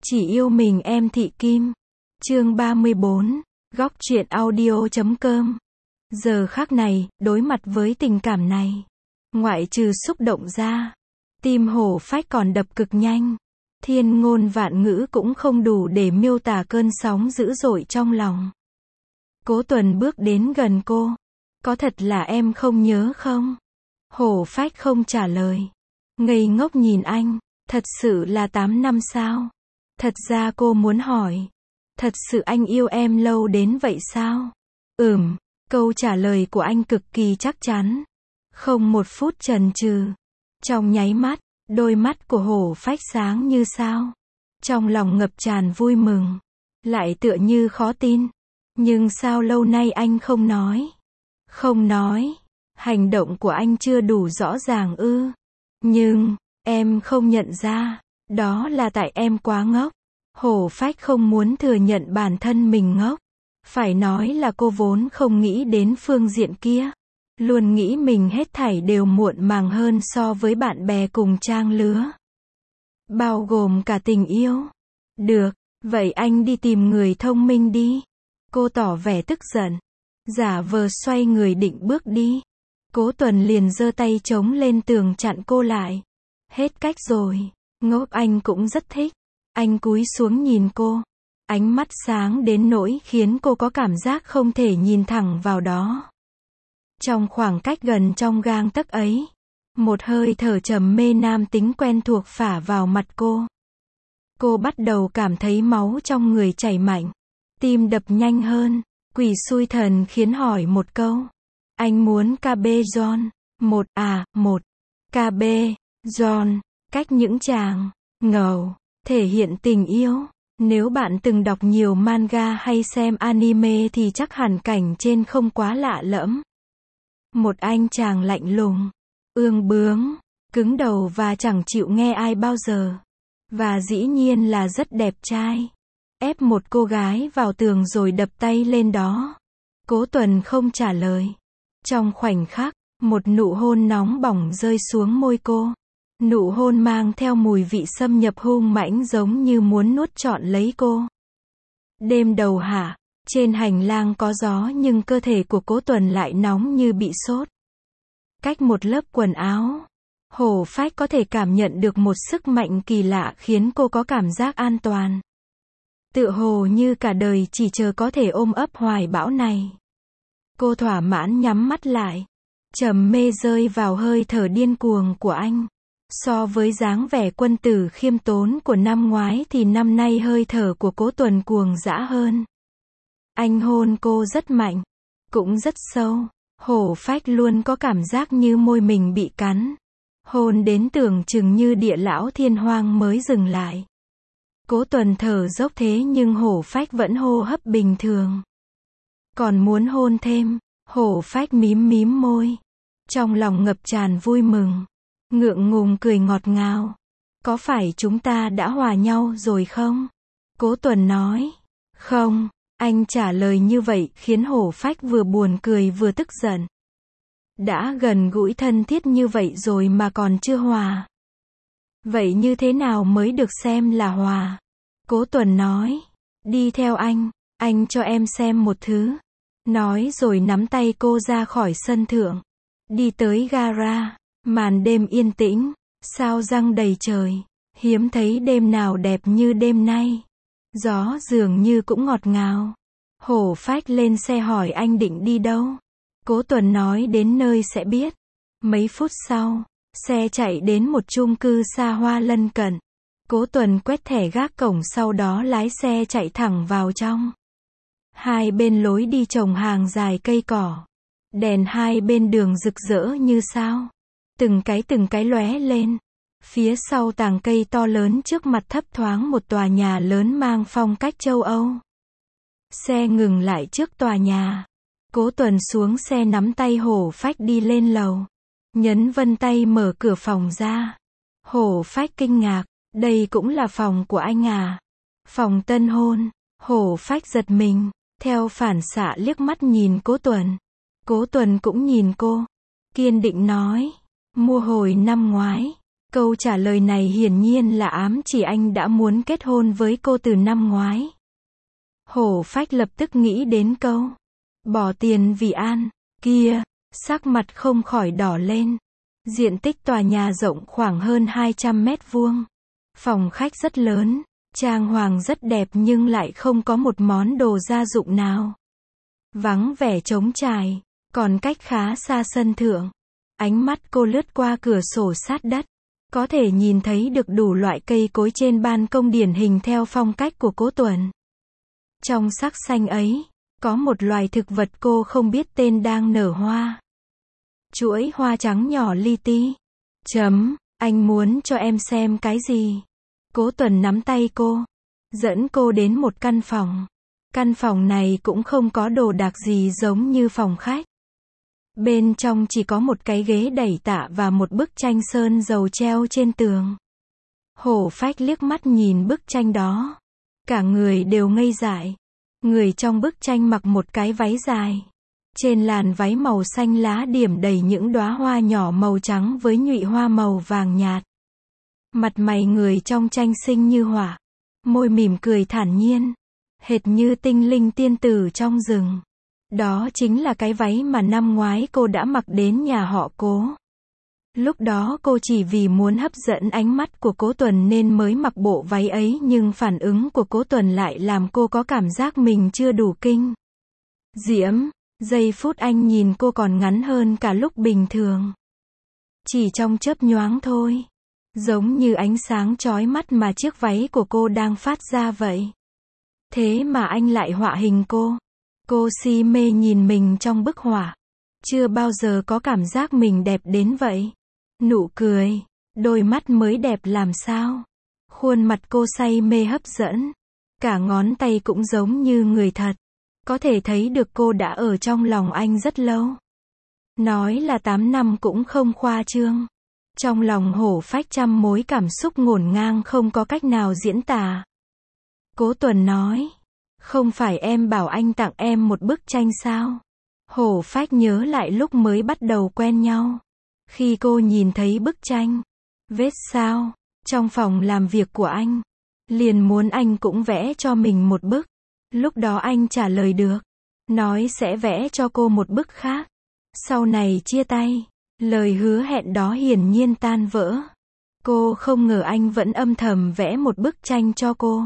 Chỉ yêu mình em Thị Kim. Chương 34. Góc truyện audio.com. Giờ khắc này, đối mặt với tình cảm này, ngoại trừ xúc động ra, tim Hổ Phách còn đập cực nhanh. Thiên ngôn vạn ngữ cũng không đủ để miêu tả cơn sóng dữ dội trong lòng. Cố Tuần bước đến gần cô. Có thật là em không nhớ không? Hổ Phách không trả lời. Ngây ngốc nhìn anh. Thật sự là 8 năm sao? Thật ra cô muốn hỏi. Thật sự anh yêu em lâu đến vậy sao? Câu trả lời của anh cực kỳ chắc chắn. Không một phút chần chừ. Trong nháy mắt, đôi mắt của Hổ Phách sáng như sao. Trong lòng ngập tràn vui mừng. Lại tựa như khó tin. Nhưng sao lâu nay anh không nói? Không nói. Hành động của anh chưa đủ rõ ràng ư? Nhưng, em không nhận ra. Đó là tại em quá ngốc. Hổ Phách không muốn thừa nhận bản thân mình ngốc. Phải nói là cô vốn không nghĩ đến phương diện kia. Luôn nghĩ mình hết thảy đều muộn màng hơn so với bạn bè cùng trang lứa. Bao gồm cả tình yêu. Được, vậy anh đi tìm người thông minh đi. Cô tỏ vẻ tức giận. Giả vờ xoay người định bước đi. Cố Tuần liền giơ tay chống lên tường chặn cô lại. Hết cách rồi. Ngốc anh cũng rất thích. Anh cúi xuống nhìn cô. Ánh mắt sáng đến nỗi khiến cô có cảm giác không thể nhìn thẳng vào đó. Trong khoảng cách gần trong gang tấc ấy, một hơi thở trầm mê nam tính quen thuộc phả vào mặt cô. Cô bắt đầu cảm thấy máu trong người chảy mạnh. Tim đập nhanh hơn. Quỷ xui thần khiến hỏi một câu. Anh muốn KB John. Một. KB John. Cách những chàng ngầu thể hiện tình yêu. Nếu bạn từng đọc nhiều manga hay xem anime thì chắc hẳn cảnh trên không quá lạ lẫm. Một anh chàng lạnh lùng, ương bướng, cứng đầu và chẳng chịu nghe ai bao giờ. Và dĩ nhiên là rất đẹp trai. Ép một cô gái vào tường rồi đập tay lên đó. Cố Tuần không trả lời. Trong khoảnh khắc, một nụ hôn nóng bỏng rơi xuống môi cô. Nụ hôn mang theo mùi vị xâm nhập hung mãnh giống như muốn nuốt trọn lấy cô. Đêm đầu hạ, trên hành lang có gió nhưng cơ thể của Cố Tuần lại nóng như bị sốt. Cách một lớp quần áo, Hổ Phách có thể cảm nhận được một sức mạnh kỳ lạ khiến cô có cảm giác an toàn. Tựa hồ như cả đời chỉ chờ có thể ôm ấp hoài bão này. Cô thỏa mãn nhắm mắt lại. Trầm mê rơi vào hơi thở điên cuồng của anh. So với dáng vẻ quân tử khiêm tốn của năm ngoái thì năm nay hơi thở của Cố Tuần cuồng dã hơn. Anh hôn cô rất mạnh, cũng rất sâu. Hổ Phách luôn có cảm giác như môi mình bị cắn. Hôn đến tưởng chừng như địa lão thiên hoang mới dừng lại. Cố Tuần thở dốc thế nhưng Hổ Phách vẫn hô hấp bình thường. Còn muốn hôn thêm, Hổ Phách mím môi. Trong lòng ngập tràn vui mừng. Ngượng ngùng cười ngọt ngào. Có phải chúng ta đã hòa nhau rồi không? Cố Tuần nói. Không. Anh trả lời như vậy khiến Hổ Phách vừa buồn cười vừa tức giận. Đã gần gũi thân thiết như vậy rồi mà còn chưa hòa. Vậy như thế nào mới được xem là hòa? Cố Tuần nói. Đi theo anh cho em xem một thứ. Nói rồi nắm tay cô ra khỏi sân thượng. Đi tới gara. Màn đêm yên tĩnh, sao răng đầy trời. Hiếm thấy đêm nào đẹp như đêm nay. Gió dường như cũng ngọt ngào. Hổ Phách lên xe hỏi anh định đi đâu. Cố Tuần nói đến nơi sẽ biết. Mấy phút sau, xe chạy đến một chung cư xa hoa lân cận. Cố Tuần quét thẻ gác cổng sau đó lái xe chạy thẳng vào trong. Hai bên lối đi trồng hàng dài cây cỏ. Đèn hai bên đường rực rỡ như sao. Từng cái lóe lên. Phía sau tàng cây to lớn trước mặt thấp thoáng một tòa nhà lớn mang phong cách châu Âu. Xe ngừng lại trước tòa nhà. Cố Tuần xuống xe nắm tay Hổ Phách đi lên lầu. Nhấn vân tay mở cửa phòng ra. Hổ Phách kinh ngạc. Đây cũng là phòng của anh à? Phòng tân hôn. Hổ Phách giật mình. Theo phản xạ liếc mắt nhìn Cố Tuần. Cố Tuần cũng nhìn cô. Kiên định nói. Mua hồi năm ngoái. Câu trả lời này hiển nhiên là ám chỉ anh đã muốn kết hôn với cô từ năm ngoái. Hổ phách lập tức nghĩ đến câu bỏ tiền vì An kia, sắc mặt không khỏi đỏ lên. Diện tích tòa nhà rộng khoảng hơn 200 mét vuông. Phòng khách rất lớn, trang hoàng rất đẹp nhưng lại không có một món đồ gia dụng nào. Vắng vẻ trống trải, còn cách khá xa sân thượng. Ánh mắt cô lướt qua cửa sổ sát đất. Có thể nhìn thấy được đủ loại cây cối trên ban công điển hình theo phong cách của Cố Tuần. Trong sắc xanh ấy, có một loài thực vật cô không biết tên đang nở hoa. Chuỗi hoa trắng nhỏ li ti. Anh muốn cho em xem cái gì? Cố Tuần nắm tay cô, dẫn cô đến một căn phòng. Căn phòng này cũng không có đồ đạc gì giống như phòng khách. Bên trong chỉ có một cái ghế đẩy tạ và một bức tranh sơn dầu treo trên tường. Hổ phách liếc mắt nhìn bức tranh đó. Cả người đều ngây dại. Người trong bức tranh mặc một cái váy dài. Trên làn váy màu xanh lá điểm đầy những đóa hoa nhỏ màu trắng với nhụy hoa màu vàng nhạt. Mặt mày người trong tranh xinh như họa. Môi mỉm cười thản nhiên. Hệt như tinh linh tiên tử trong rừng. Đó chính là cái váy mà năm ngoái cô đã mặc đến nhà họ Cố. Lúc đó cô chỉ vì muốn hấp dẫn ánh mắt của Cố Tuần nên mới mặc bộ váy ấy, nhưng phản ứng của Cố Tuần lại làm cô có cảm giác mình chưa đủ kinh diễm. Giây phút anh nhìn cô còn ngắn hơn cả lúc bình thường. Chỉ trong chớp nhoáng thôi. Giống như ánh sáng chói mắt mà chiếc váy của cô đang phát ra vậy. Thế mà anh lại họa hình cô. Cô si mê nhìn mình trong bức họa. Chưa bao giờ có cảm giác mình đẹp đến vậy. Nụ cười, đôi mắt mới đẹp làm sao. Khuôn mặt cô say mê hấp dẫn. Cả ngón tay cũng giống như người thật. Có thể thấy được cô đã ở trong lòng anh rất lâu. Nói là 8 năm cũng không khoa trương. Trong lòng hổ phách trăm mối cảm xúc ngổn ngang không có cách nào diễn tả. Cố Tuần nói. Không phải em bảo anh tặng em một bức tranh sao? Hổ phách nhớ lại lúc mới bắt đầu quen nhau. Khi cô nhìn thấy bức tranh, vết sao, trong phòng làm việc của anh. Liền muốn anh cũng vẽ cho mình một bức. Lúc đó anh trả lời được. Nói sẽ vẽ cho cô một bức khác. Sau này chia tay. Lời hứa hẹn đó hiển nhiên tan vỡ. Cô không ngờ anh vẫn âm thầm vẽ một bức tranh cho cô.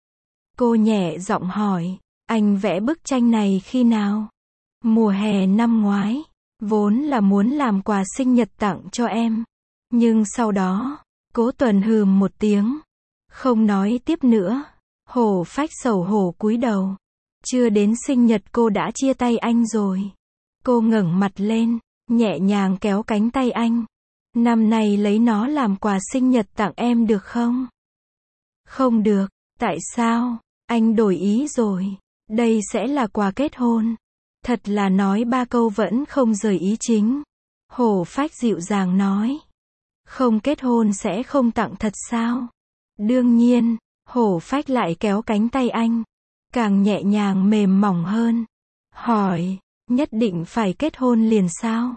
Cô nhẹ giọng hỏi, anh vẽ bức tranh này khi nào? Mùa hè năm ngoái. Vốn là muốn làm quà sinh nhật tặng cho em. Nhưng sau đó, Cố Tuần hừ một tiếng. Không nói tiếp nữa. Hổ phách xấu hổ cúi đầu. Chưa đến sinh nhật cô đã chia tay anh rồi. Cô ngẩng mặt lên, nhẹ nhàng kéo cánh tay anh. Năm nay lấy nó làm quà sinh nhật tặng em được không? Không được. Tại sao? Anh đổi ý rồi. Đây sẽ là quà kết hôn. Thật là nói 3 câu vẫn không rời ý chính. Hổ phách dịu dàng nói. Không kết hôn sẽ không tặng thật sao? Đương nhiên. Hổ phách lại kéo cánh tay anh. Càng nhẹ nhàng mềm mỏng hơn. Hỏi. Nhất định phải kết hôn liền sao?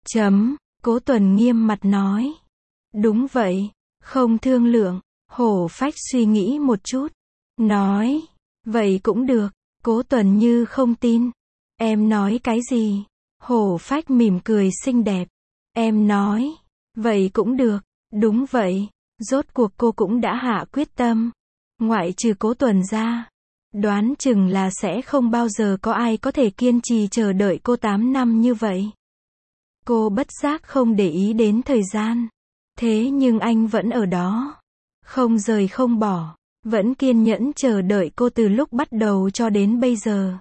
Cố Tuần nghiêm mặt nói. Đúng vậy. Không thương lượng. Hổ phách suy nghĩ một chút. Nói. Vậy cũng được. Cố Tuần như không tin. Em nói cái gì? Hổ phách mỉm cười xinh đẹp. Em nói. Vậy cũng được. Đúng vậy. Rốt cuộc cô cũng đã hạ quyết tâm. Ngoại trừ Cố Tuần ra. Đoán chừng là sẽ không bao giờ có ai có thể kiên trì chờ đợi cô 8 năm như vậy. Cô bất giác không để ý đến thời gian. Thế nhưng anh vẫn ở đó. Không rời không bỏ. Vẫn kiên nhẫn chờ đợi cô từ lúc bắt đầu cho đến bây giờ.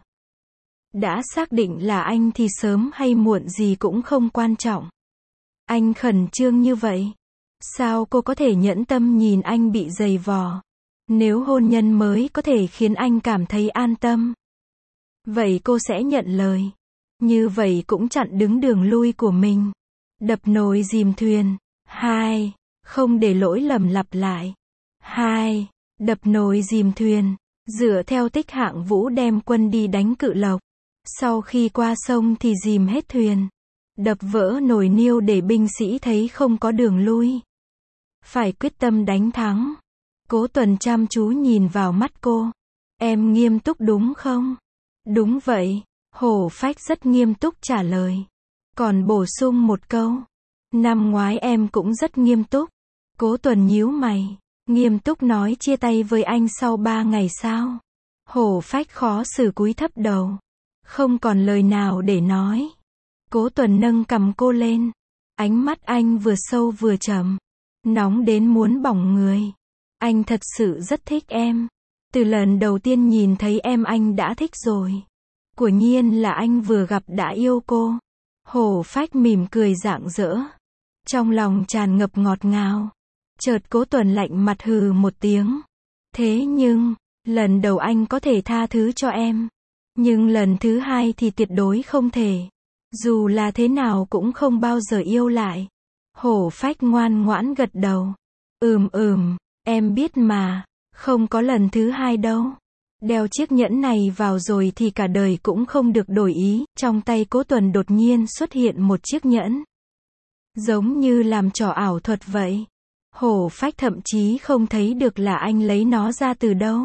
Đã xác định là anh thì sớm hay muộn gì cũng không quan trọng. Anh khẩn trương như vậy. Sao cô có thể nhẫn tâm nhìn anh bị giày vò? Nếu hôn nhân mới có thể khiến anh cảm thấy an tâm, vậy cô sẽ nhận lời. Như vậy cũng chặn đứng đường lui của mình. Đập nồi dìm thuyền. 2. Không để lỗi lầm lặp lại. 2. Đập nồi dìm thuyền. Dựa theo tích Hạng Vũ đem quân đi đánh Cự Lộc. Sau khi qua sông thì dìm hết thuyền. Đập vỡ nồi niêu để binh sĩ thấy không có đường lui. Phải quyết tâm đánh thắng. Cố Tuần chăm chú nhìn vào mắt cô. Em nghiêm túc đúng không? Đúng vậy. Hổ Phách rất nghiêm túc trả lời. Còn bổ sung một câu. Năm ngoái em cũng rất nghiêm túc. Cố Tuần nhíu mày. Nghiêm túc nói chia tay với anh sau 3 ngày sao? Hổ Phách khó xử cúi thấp đầu. Không còn lời nào để nói. Cố Tuần nâng cằm cô lên. Ánh mắt anh vừa sâu vừa trầm. Nóng đến muốn bỏng người. Anh thật sự rất thích em. Từ lần đầu tiên nhìn thấy em anh đã thích rồi. Quả nhiên là anh vừa gặp đã yêu cô. Hổ Phách mỉm cười rạng rỡ. Trong lòng tràn ngập ngọt ngào. Chợt Cố Tuần lạnh mặt hừ một tiếng. Thế nhưng, lần đầu anh có thể tha thứ cho em. Nhưng lần thứ hai thì tuyệt đối không thể. Dù là thế nào cũng không bao giờ yêu lại. Hổ Phách ngoan ngoãn gật đầu. Em biết mà. Không có lần thứ hai đâu. Đeo chiếc nhẫn này vào rồi thì cả đời cũng không được đổi ý. Trong tay Cố Tuần đột nhiên xuất hiện một chiếc nhẫn. Giống như làm trò ảo thuật vậy. Hổ Phách thậm chí không thấy được là anh lấy nó ra từ đâu.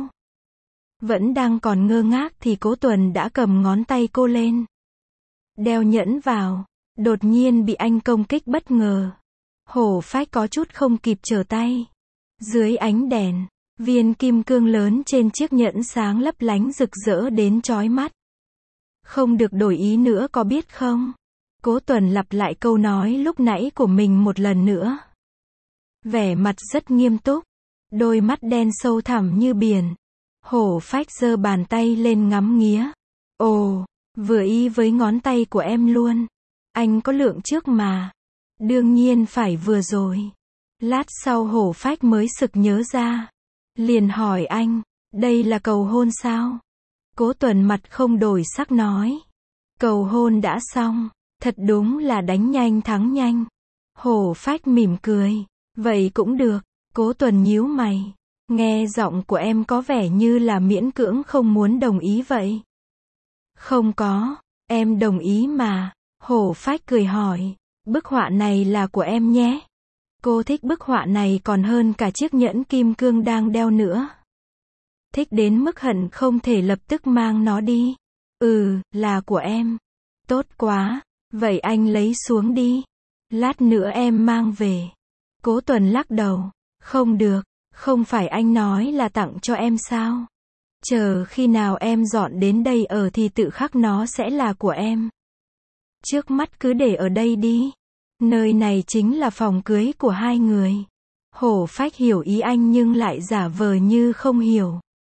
Vẫn đang còn ngơ ngác thì Cố Tuần đã cầm ngón tay cô lên. Đeo nhẫn vào. Đột nhiên bị anh công kích bất ngờ. Hổ Phách có chút không kịp trở tay. Dưới ánh đèn, viên kim cương lớn trên chiếc nhẫn sáng lấp lánh rực rỡ đến chói mắt. Không được đổi ý nữa có biết không? Cố Tuần lặp lại câu nói lúc nãy của mình một lần nữa. Vẻ mặt rất nghiêm túc. Đôi mắt đen sâu thẳm như biển. Hổ Phách giơ bàn tay lên ngắm nghía. Ồ, vừa ý với ngón tay của em luôn. Anh có lượng trước mà. Đương nhiên phải vừa rồi. Lát sau Hổ Phách mới sực nhớ ra. Liền hỏi anh, đây là cầu hôn sao? Cố Tuần mặt không đổi sắc nói. Cầu hôn đã xong. Thật đúng là đánh nhanh thắng nhanh. Hổ Phách mỉm cười. Vậy cũng được. Cố Tuần nhíu mày. Nghe giọng của em có vẻ như là miễn cưỡng không muốn đồng ý vậy. Không có, em đồng ý mà. Hổ Phách cười hỏi. Bức họa này là của em nhé. Cô thích bức họa này còn hơn cả chiếc nhẫn kim cương đang đeo nữa. Thích đến mức hận không thể lập tức mang nó đi. Là của em. Tốt quá, vậy anh lấy xuống đi. Lát nữa em mang về. Cố Tuần lắc đầu. Không được, không phải anh nói là tặng cho em sao? Chờ khi nào em dọn đến đây ở thì tự khắc nó sẽ là của em. Trước mắt cứ để ở đây đi. Nơi này chính là phòng cưới của hai người. Hổ Phách hiểu ý anh nhưng lại giả vờ như không hiểu.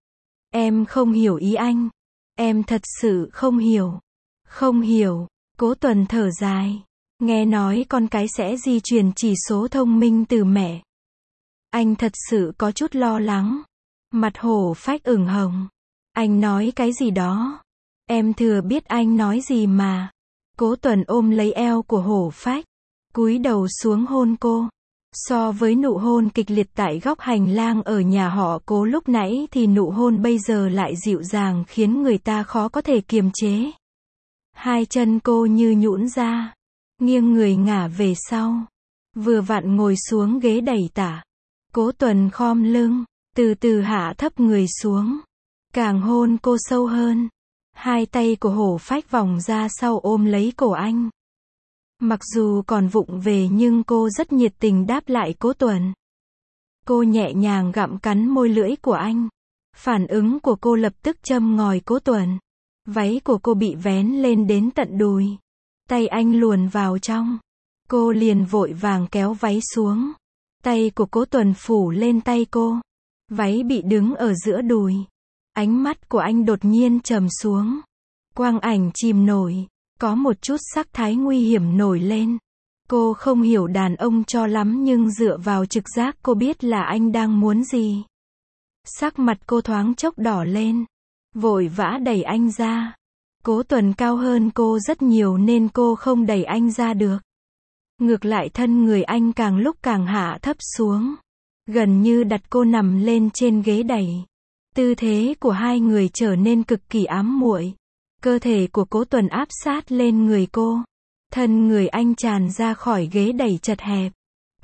Em không hiểu ý anh. Em thật sự không hiểu. Không hiểu. Cố Tuần thở dài. Nghe nói con cái sẽ di truyền chỉ số thông minh từ mẹ. Anh thật sự có chút lo lắng. Mặt Hổ Phách ửng hồng. Anh nói cái gì đó? Em thừa biết anh nói gì mà. Cố Tuần ôm lấy eo của Hổ Phách. Cúi đầu xuống hôn cô. So với nụ hôn kịch liệt tại góc hành lang ở nhà họ Cố lúc nãy thì nụ hôn bây giờ lại dịu dàng khiến người ta khó có thể kiềm chế. Hai chân cô như nhũn ra. Nghiêng người ngả về sau. Vừa vặn ngồi xuống ghế đẩy tả. Cố Tuần khom lưng. Từ từ hạ thấp người xuống. Càng hôn cô sâu hơn. Hai tay của Hổ Phách vòng ra sau ôm lấy cổ anh. Mặc dù còn vụng về nhưng cô rất nhiệt tình đáp lại Cố Tuần. Cô nhẹ nhàng gặm cắn môi lưỡi của anh. Phản ứng của cô lập tức châm ngòi Cố Tuần. Váy của cô bị vén lên đến tận đùi. Tay anh luồn vào trong. Cô liền vội vàng kéo váy xuống. Tay của Cố Tuần phủ lên tay cô. Váy bị đứng ở giữa đùi. Ánh mắt của anh đột nhiên trầm xuống. Quang ảnh chìm nổi. Có một chút sắc thái nguy hiểm nổi lên. Cô không hiểu đàn ông cho lắm nhưng dựa vào trực giác cô biết là anh đang muốn gì. Sắc mặt cô thoáng chốc đỏ lên. Vội vã đẩy anh ra. Cố Tuần cao hơn cô rất nhiều nên cô không đẩy anh ra được. Ngược lại thân người anh càng lúc càng hạ thấp xuống. Gần như đặt cô nằm lên trên ghế đẩy. Tư thế của hai người trở nên cực kỳ ám muội. Cơ thể của Cố Tuần áp sát lên người cô. Thân người anh tràn ra khỏi ghế đẩy chật hẹp.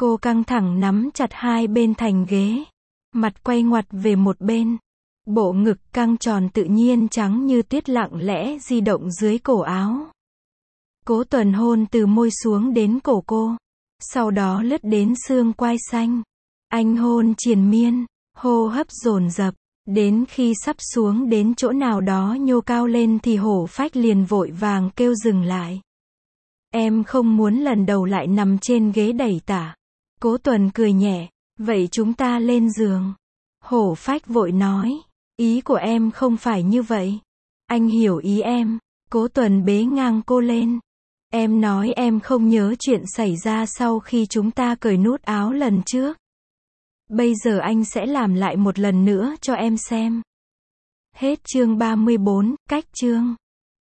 Cô căng thẳng nắm chặt hai bên thành ghế. Mặt quay ngoặt về một bên. Bộ ngực căng tròn tự nhiên trắng như tuyết lặng lẽ di động dưới cổ áo. Cố Tuần hôn từ môi xuống đến cổ cô. Sau đó lướt đến xương quai xanh. Anh hôn triền miên, hô hấp dồn dập. Đến khi sắp xuống đến chỗ nào đó nhô cao lên thì Hổ Phách liền vội vàng kêu dừng lại. Em không muốn lần đầu lại nằm trên ghế đẩy tả. Cố Tuần cười nhẹ, vậy chúng ta lên giường. Hổ Phách vội nói, ý của em không phải như vậy. Anh hiểu ý em. Cố Tuần bế ngang cô lên. Em nói em không nhớ chuyện xảy ra sau khi chúng ta cởi nút áo lần trước. Bây giờ anh sẽ làm lại một lần nữa cho em xem. Hết chương 34, cách chương.